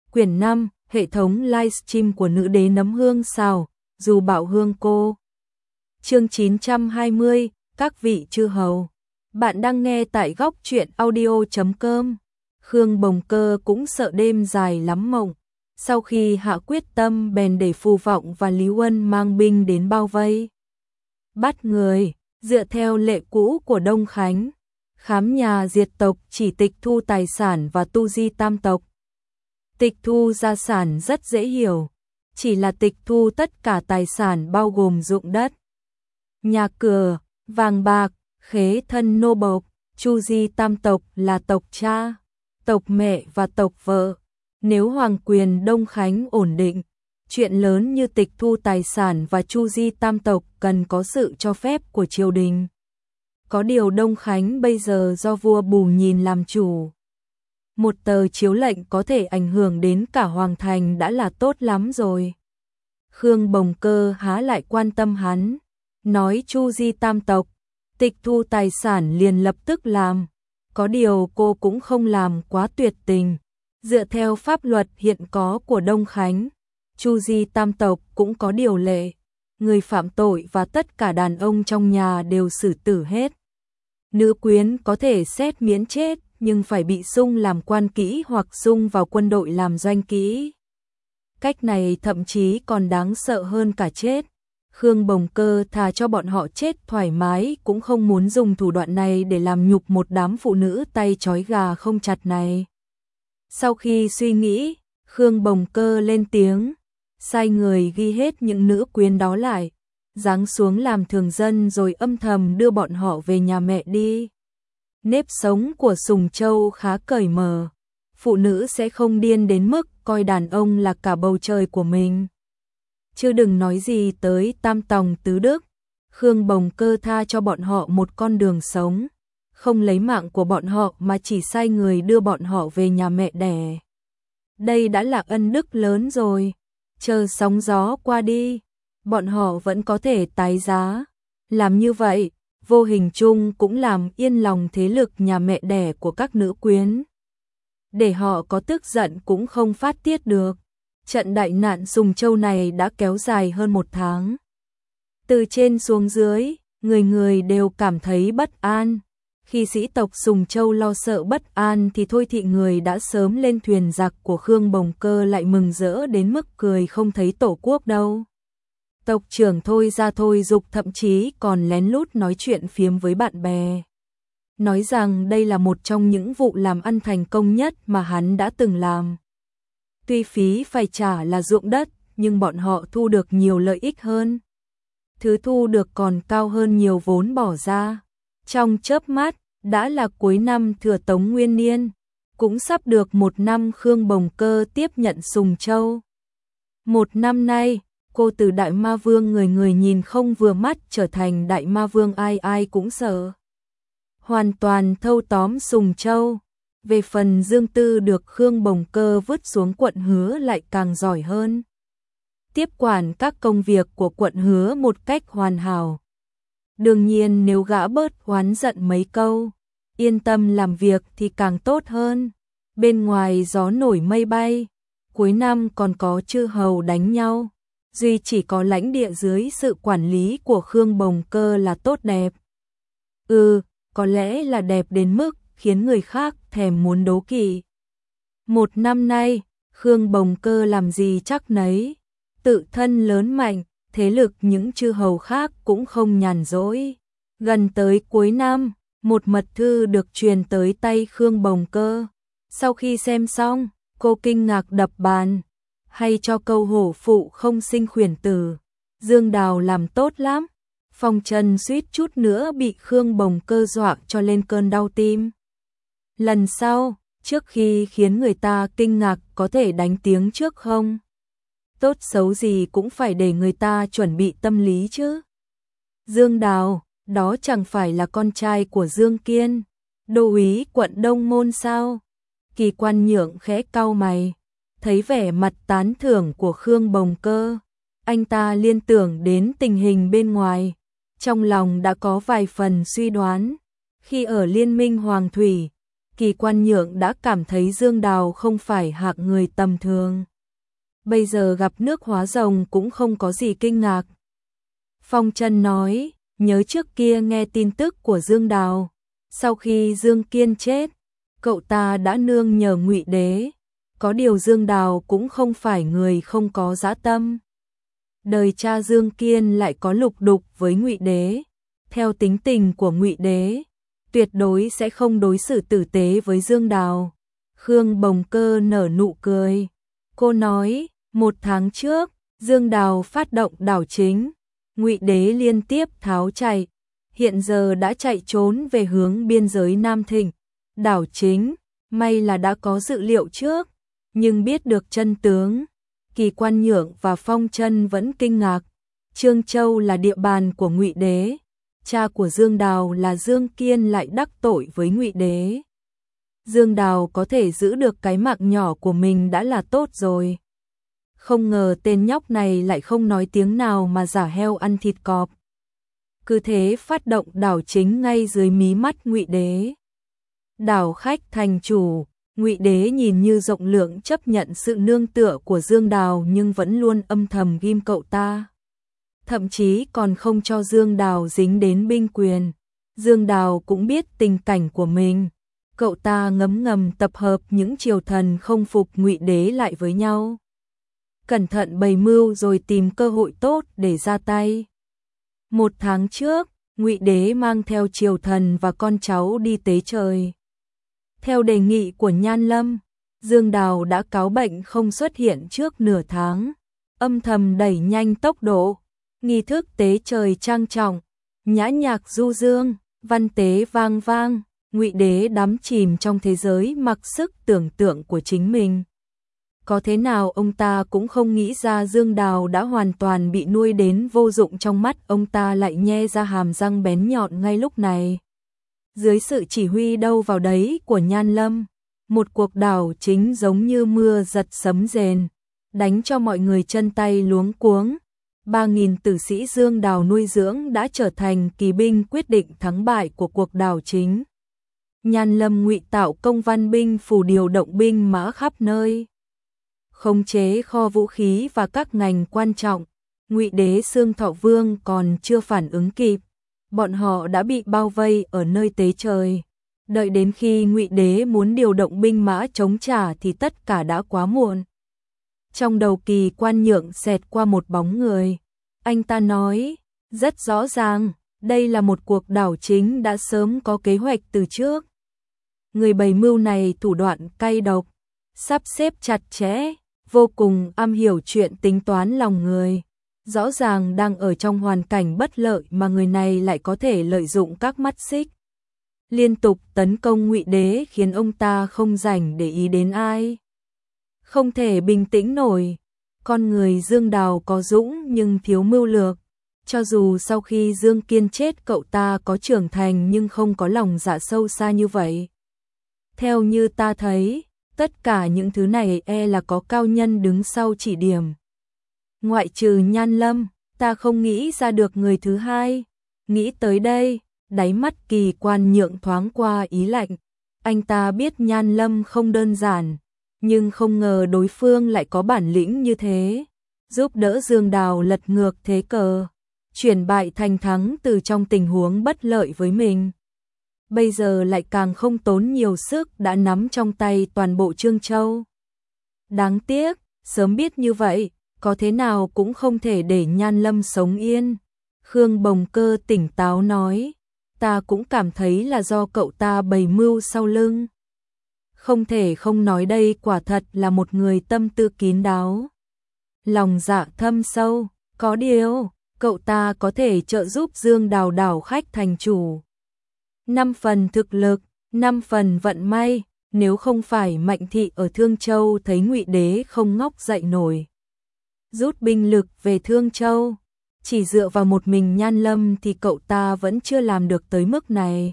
Quyển 5, hệ thống livestream của nữ đế nấm hương xào, dù bảo hương cô. Chương 920, các vị chư hầu. Bạn đang nghe tại góc truyện audio.com. Khương Bồng Cơ cũng sợ đêm dài lắm mộng. Sau khi hạ quyết tâm bèn để Phù Vọng và Lý Huân mang binh đến bao vây. Bắt người, dựa theo lệ cũ của Đông Khánh. Khám nhà diệt tộc chỉ tịch thu tài sản và tu di tam tộc. Tịch thu gia sản rất dễ hiểu, chỉ là tịch thu tất cả tài sản bao gồm ruộng đất, nhà cửa, vàng bạc, khế thân nô bộc. Chu di tam tộc là tộc cha, tộc mẹ và tộc vợ. Nếu hoàng quyền Đông Khánh ổn định, chuyện lớn như tịch thu tài sản và chu di tam tộc cần có sự cho phép của triều đình. Có điều Đông Khánh bây giờ do vua Bù Nhìn làm chủ. Một tờ chiếu lệnh có thể ảnh hưởng đến cả hoàng thành đã là tốt lắm rồi. Khương Bồng Cơ há lại quan tâm hắn, nói chu di tam tộc, tịch thu tài sản liền lập tức làm. Có điều cô cũng không làm quá tuyệt tình. Dựa theo pháp luật hiện có của Đông Khánh, chu di tam tộc cũng có điều lệ. Người phạm tội và tất cả đàn ông trong nhà đều xử tử hết. Nữ quyến có thể xét miễn chết, nhưng phải bị sung làm quan kỹ hoặc sung vào quân đội làm doanh kỹ. Cách này thậm chí còn đáng sợ hơn cả chết. Khương Bồng Cơ thà cho bọn họ chết thoải mái cũng không muốn dùng thủ đoạn này để làm nhục một đám phụ nữ tay trói gà không chặt này. Sau khi suy nghĩ, Khương Bồng Cơ lên tiếng, sai người ghi hết những nữ quyến đó lại, giáng xuống làm thường dân rồi âm thầm đưa bọn họ về nhà mẹ đi. Nếp sống của Sùng Châu khá cởi mở, phụ nữ sẽ không điên đến mức coi đàn ông là cả bầu trời của mình. Chứ đừng nói gì tới tam tòng tứ đức. Khương Bồng Cơ tha cho bọn họ một con đường sống, không lấy mạng của bọn họ mà chỉ sai người đưa bọn họ về nhà mẹ đẻ. Đây đã là ân đức lớn rồi, chờ sóng gió qua đi, bọn họ vẫn có thể tái giá. Làm như vậy, vô hình chung cũng làm yên lòng thế lực nhà mẹ đẻ của các nữ quyến. Để họ có tức giận cũng không phát tiết được. Trận đại nạn Sùng Châu này đã kéo dài hơn 1 tháng. Từ trên xuống dưới, người người đều cảm thấy bất an. Khi sĩ tộc Sùng Châu lo sợ bất an thì Thôi Thị người đã sớm lên thuyền giặc của Khương Bồng Cơ lại mừng rỡ đến mức cười không thấy tổ quốc đâu. Tộc trưởng Thôi Gia Thôi Dục thậm chí còn lén lút nói chuyện phiếm với bạn bè, nói rằng đây là một trong những vụ làm ăn thành công nhất mà hắn đã từng làm. Tuy phí phải trả là ruộng đất, nhưng bọn họ thu được nhiều lợi ích hơn. Thứ thu được còn cao hơn nhiều vốn bỏ ra. Trong chớp mắt, đã là cuối năm Thừa Tống Nguyên Niên, cũng sắp được 1 năm Khương Bồng Cơ tiếp nhận Sùng Châu. 1 năm nay, cô từ Đại Ma Vương người người nhìn không vừa mắt trở thành Đại Ma Vương ai ai cũng sợ. Hoàn toàn thâu tóm Sùng Châu. Về phần Dương Tư được Khương Bồng Cơ vứt xuống quận Hứa lại càng giỏi hơn. Tiếp quản các công việc của quận Hứa một cách hoàn hảo. Đương nhiên nếu gã bớt oán giận mấy câu, yên tâm làm việc thì càng tốt hơn. Bên ngoài gió nổi mây bay, cuối năm còn có chư hầu đánh nhau. Duy chỉ có lãnh địa dưới sự quản lý của Khương Bồng Cơ là tốt đẹp. Có lẽ là đẹp đến mức khiến người khác thèm muốn đố kỵ. 1 năm nay, Khương Bồng Cơ làm gì chắc nấy, tự thân lớn mạnh, thế lực những chư hầu khác cũng không nhàn rỗi. Gần tới cuối năm, một mật thư được truyền tới tay Khương Bồng Cơ. Sau khi xem xong, cô kinh ngạc đập bàn, hay cho câu hổ phụ không sinh khuyển tử. Dương Đào làm tốt lắm. Phong Trần suýt chút nữa bị Khương Bồng Cơ dọa cho lên cơn đau tim. Lần sau, trước khi khiến người ta kinh ngạc có thể đánh tiếng trước không? Tốt xấu gì cũng phải để người ta chuẩn bị tâm lý chứ. Dương Đào, đó chẳng phải là con trai của Dương Kiên, đô úy quận Đông Môn sao? Kỳ Quan Nhượng khẽ cau mày, thấy vẻ mặt tán thưởng của Khương Bồng Cơ, anh ta liên tưởng đến tình hình bên ngoài, trong lòng đã có vài phần suy đoán. Khi ở Liên minh Hoàng Thủy, Kỳ Quan Nhượng đã cảm thấy Dương Đào không phải hạng người tầm thường. Bây giờ gặp nước hóa rồng cũng không có gì kinh ngạc. Phong Chân nói, nhớ trước kia nghe tin tức của Dương Đào, sau khi Dương Kiên chết, cậu ta đã nương nhờ Ngụy Đế, có điều Dương Đào cũng không phải người không có dã tâm. Đời cha Dương Kiên lại có lục đục với Ngụy Đế, theo tính tình của Ngụy Đế, tuyệt đối sẽ không đối xử tử tế với Dương Đào. Khương Bồng Cơ nở nụ cười. Cô nói, 1 tháng trước, Dương Đào phát động đảo chính, Ngụy Đế liên tiếp tháo chạy, hiện giờ đã chạy trốn về hướng biên giới Nam Thịnh. Đảo chính, may là đã có dự liệu trước, nhưng biết được chân tướng, Kỳ Quan Nhượng và Phong Chân vẫn kinh ngạc. Trương Châu là địa bàn của Ngụy Đế, cha của Dương Đào là Dương Kiên lại đắc tội với Ngụy Đế. Dương Đào có thể giữ được cái mạng nhỏ của mình đã là tốt rồi. Không ngờ tên nhóc này lại không nói tiếng nào mà giả heo ăn thịt cọp. Cứ thế phát động đảo chính ngay dưới mí mắt Ngụy Đế. Đảo khách thành chủ, Ngụy Đế nhìn như rộng lượng chấp nhận sự nương tựa của Dương Đào nhưng vẫn luôn âm thầm ghim cậu ta. Thậm chí còn không cho Dương Đào dính đến binh quyền. Dương Đào cũng biết tình cảnh của mình. Cậu ta ngấm ngầm tập hợp những triều thần không phục Ngụy Đế lại với nhau. Cẩn thận bày mưu rồi tìm cơ hội tốt để ra tay. 1 tháng trước, Ngụy Đế mang theo triều thần và con cháu đi tế trời. Theo đề nghị của Nhan Lâm, Dương Đào đã cáo bệnh không xuất hiện trước nửa tháng, âm thầm đẩy nhanh tốc độ. Nghi thức tế trời trang trọng, nhã nhạc du dương, văn tế vang vang, Ngụy Đế đắm chìm trong thế giới mặc sức tưởng tượng của chính mình. Có thế nào ông ta cũng không nghĩ ra Dương Đào đã hoàn toàn bị nuôi đến vô dụng, trong mắt ông ta lại nhe ra hàm răng bén nhọn ngay lúc này. Dưới sự chỉ huy đâu vào đấy của Nhan Lâm, một cuộc đảo chính giống như mưa giật sấm rền, đánh cho mọi người chân tay luống cuống. 3.000 tử sĩ Dương Đào nuôi dưỡng đã trở thành kỳ binh quyết định thắng bại của cuộc đảo chính. Nhan Lâm ngụy tạo công văn binh phủ điều động binh mã khắp nơi, khống chế kho vũ khí và các ngành quan trọng. Ngụy Đế Xương Thọ Vương còn chưa phản ứng kịp, bọn họ đã bị bao vây ở nơi tế trời. Đợi đến khi Ngụy Đế muốn điều động binh mã chống trả thì tất cả đã quá muộn. Trong đầu Kỳ Quan Nhượng xẹt qua một bóng người. Anh ta nói, rất rõ ràng, đây là một cuộc đảo chính đã sớm có kế hoạch từ trước. Người bày mưu này thủ đoạn cay độc, sắp xếp chặt chẽ, vô cùng am hiểu chuyện tính toán lòng người. Rõ ràng đang ở trong hoàn cảnh bất lợi mà người này lại có thể lợi dụng các mắt xích. Liên tục tấn công Ngụy Đế khiến ông ta không rảnh để ý đến ai. Không thể bình tĩnh nổi. Con người Dương Đào có dũng nhưng thiếu mưu lược. Cho dù sau khi Dương Kiên chết cậu ta có trưởng thành nhưng không có lòng dạ sâu xa như vậy. Theo như ta thấy, tất cả những thứ này là có cao nhân đứng sau chỉ điểm. Ngoại trừ Nhan Lâm, ta không nghĩ ra được người thứ hai. Nghĩ tới đây, đáy mắt Kỳ Quan Nhượng thoáng qua ý lạnh. Anh ta biết Nhan Lâm không đơn giản, nhưng không ngờ đối phương lại có bản lĩnh như thế, giúp đỡ Dương Đào lật ngược thế cờ, chuyển bại thành thắng từ trong tình huống bất lợi với mình. Bây giờ lại càng không tốn nhiều sức đã nắm trong tay toàn bộ Trương Châu. Đáng tiếc, sớm biết như vậy, có thế nào cũng không thể để Nhan Lâm sống yên. Khương Bồng Cơ tỉnh táo nói, ta cũng cảm thấy là do cậu ta bày mưu sau lưng. Không thể không nói đây quả thật là một người tâm tư kín đáo, lòng dạ thâm sâu, có điều, cậu ta có thể trợ giúp Dương Đào đảo khách thành chủ. 5 phần thực lực, 5 phần vận may, nếu không phải Mạnh Thị ở Thương Châu thấy Ngụy Đế không ngóc dậy nổi, rút binh lực về Thương Châu, chỉ dựa vào một mình Nhan Lâm thì cậu ta vẫn chưa làm được tới mức này.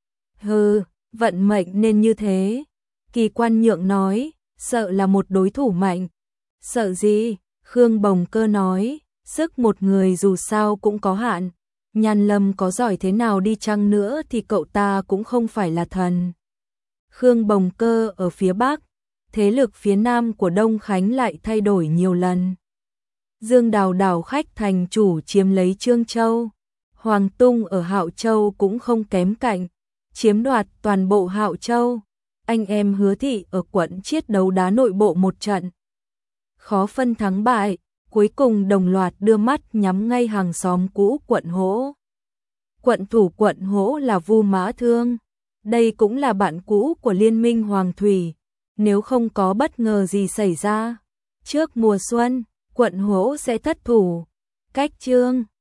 Hừ, vận mệnh nên như thế. Kỳ Quan Nhượng nói, sợ là một đối thủ mạnh. Sợ gì? Khương Bồng Cơ nói, sức một người dù sao cũng có hạn. Nhan Lâm có giỏi thế nào đi chăng nữa thì cậu ta cũng không phải là thần. Khương Bồng Cơ ở phía Bắc, thế lực phía Nam của Đông Khánh lại thay đổi nhiều lần. Dương Đào đảo khách thành chủ chiếm lấy Trương Châu, Hoàng Tung ở Hạo Châu cũng không kém cạnh, chiếm đoạt toàn bộ Hạo Châu. Anh em Hứa Thị ở quận Chiết đấu đá nội bộ một trận, khó phân thắng bại, cuối cùng đồng loạt đưa mắt nhắm ngay hàng xóm cũ quận Hỗ. Quận thủ quận Hỗ là Vu Mã Thương, đây cũng là bạn cũ của Liên minh Hoàng Thủy, nếu không có bất ngờ gì xảy ra, trước mùa xuân, quận Hỗ sẽ thất thủ. Cách Chương